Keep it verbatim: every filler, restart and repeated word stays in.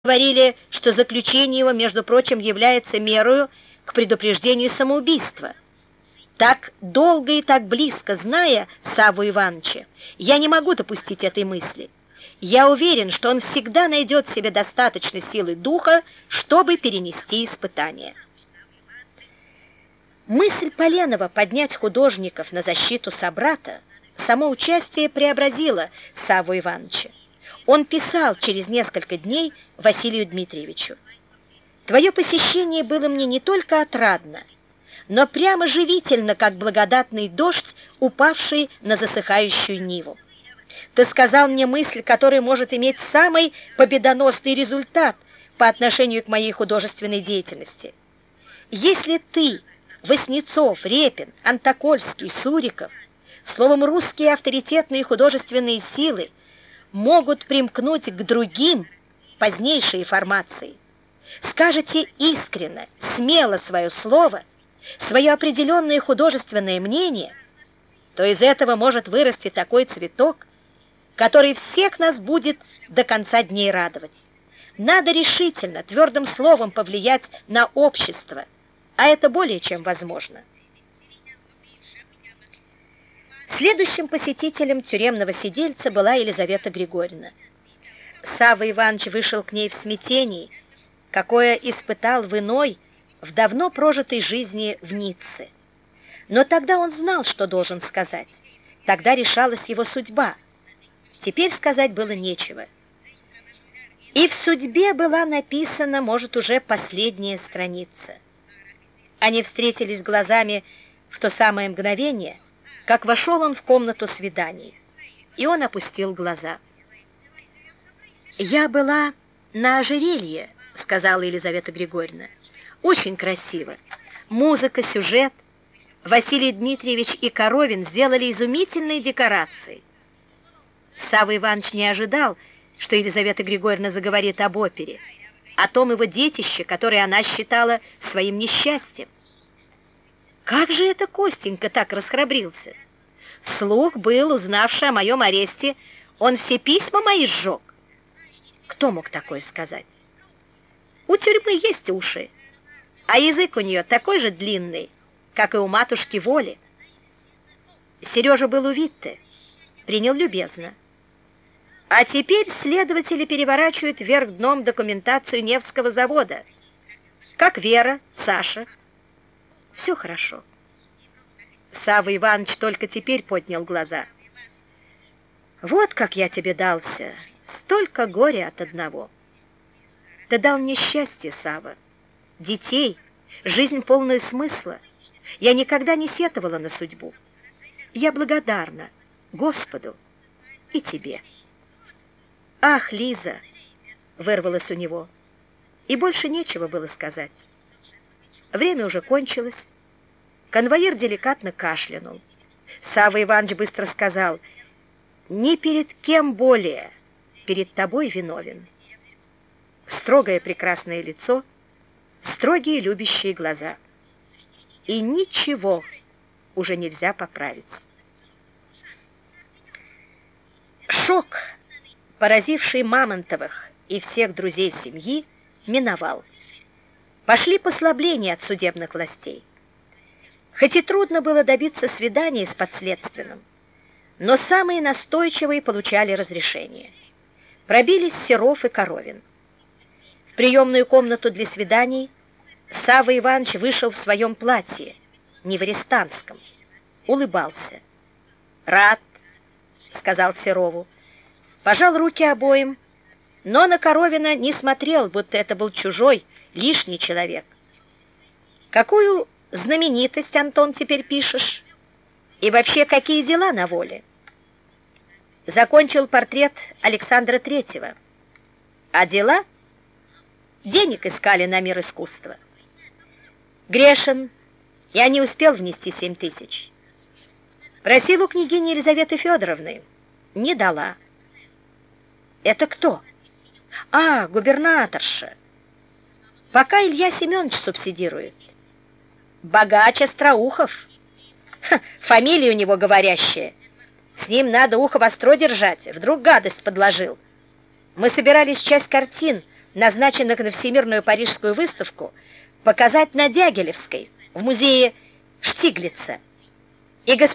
Говорили, что заключение его, между прочим, является мерою к предупреждению самоубийства. Так долго и так близко зная Савву Ивановича, я не могу допустить этой мысли. Я уверен, что он всегда найдет в себе достаточно силы духа, чтобы перенести испытание. Мысль Поленова поднять художников на защиту собрата, само участие преобразило Савву Ивановича. Он писал через несколько дней Василию Дмитриевичу: «Твое посещение было мне не только отрадно, но прямо живительно, как благодатный дождь, упавший на засыхающую ниву. Ты сказал мне мысль, которая может иметь самый победоносный результат по отношению к моей художественной деятельности. Если ты, Васнецов, Репин, Антокольский, Суриков, словом, русские авторитетные художественные силы, могут примкнуть к другим, позднейшей формации, скажете искренно, смело свое слово, свое определенное художественное мнение, то из этого может вырасти такой цветок, который всех нас будет до конца дней радовать. Надо решительно, твердым словом повлиять на общество, а это более чем возможно». Следующим посетителем тюремного сидельца была Елизавета Григорьевна. Савва Иванович вышел к ней в смятении, какое испытал в иной, в давно прожитой жизни в Ницце. Но тогда он знал, что должен сказать. Тогда решалась его судьба. Теперь сказать было нечего. И в судьбе была написана, может, уже последняя страница. Они встретились глазами в то самое мгновение, как вошел он в комнату свиданий, и он опустил глаза. «Я была на ожерелье», — сказала Елизавета Григорьевна. «Очень красиво. Музыка, сюжет. Василий Дмитриевич и Коровин сделали изумительные декорации». Савва Иванович не ожидал, что Елизавета Григорьевна заговорит об опере, о том его детище, которое она считала своим несчастьем. Как же это Костенька так расхрабрился? Слух был, узнавший о моем аресте, он все письма мои сжег. Кто мог такое сказать? У тюрьмы есть уши, а язык у нее такой же длинный, как и у матушки Воли. Сережа был у Витте, принял любезно. А теперь следователи переворачивают вверх дном документацию Невского завода. Как Вера, Саша. Все хорошо. Савва Иванович только теперь поднял глаза. «Вот как я тебе дался, столько горя от одного. Ты дал мне счастье, Савва, детей, жизнь полную смысла. Я никогда не сетовала на судьбу. Я благодарна Господу и тебе». «Ах, Лиза!» — вырвалось у него, и больше нечего было сказать. Время уже кончилось. Конвоир деликатно кашлянул. Савва Иванович быстро сказал: «Ни перед кем более, перед тобой виновен». Строгое прекрасное лицо, строгие любящие глаза. И ничего уже нельзя поправить. Шок, поразивший Мамонтовых и всех друзей семьи, миновал. Пошли послабления от судебных властей. Хоть и трудно было добиться свидания с подследственным, но самые настойчивые получали разрешение. Пробились Серов и Коровин. В приемную комнату для свиданий Савва Иванович вышел в своем платье, не в арестантском, улыбался. «Рад», — сказал Серову, пожал руки обоим, но на Коровина не смотрел, будто это был чужой, лишний человек. «Какую знаменитость, Антон, теперь пишешь? И вообще, какие дела на воле?» Закончил портрет Александра Третьего. А дела? Денег искали на мир искусства. Грешен, я не успел внести семь тысяч. Просил у княгини Елизаветы Федоровны, не дала. Это кто? А, губернаторша. Пока Илья Семенович субсидирует. Богач Остроухов. Ха, фамилия у него говорящая. С ним надо ухо востро держать, вдруг гадость подложил. Мы собирались часть картин назначенных на Всемирную парижскую выставку, показать на Дягилевской, в музее Штиглица. И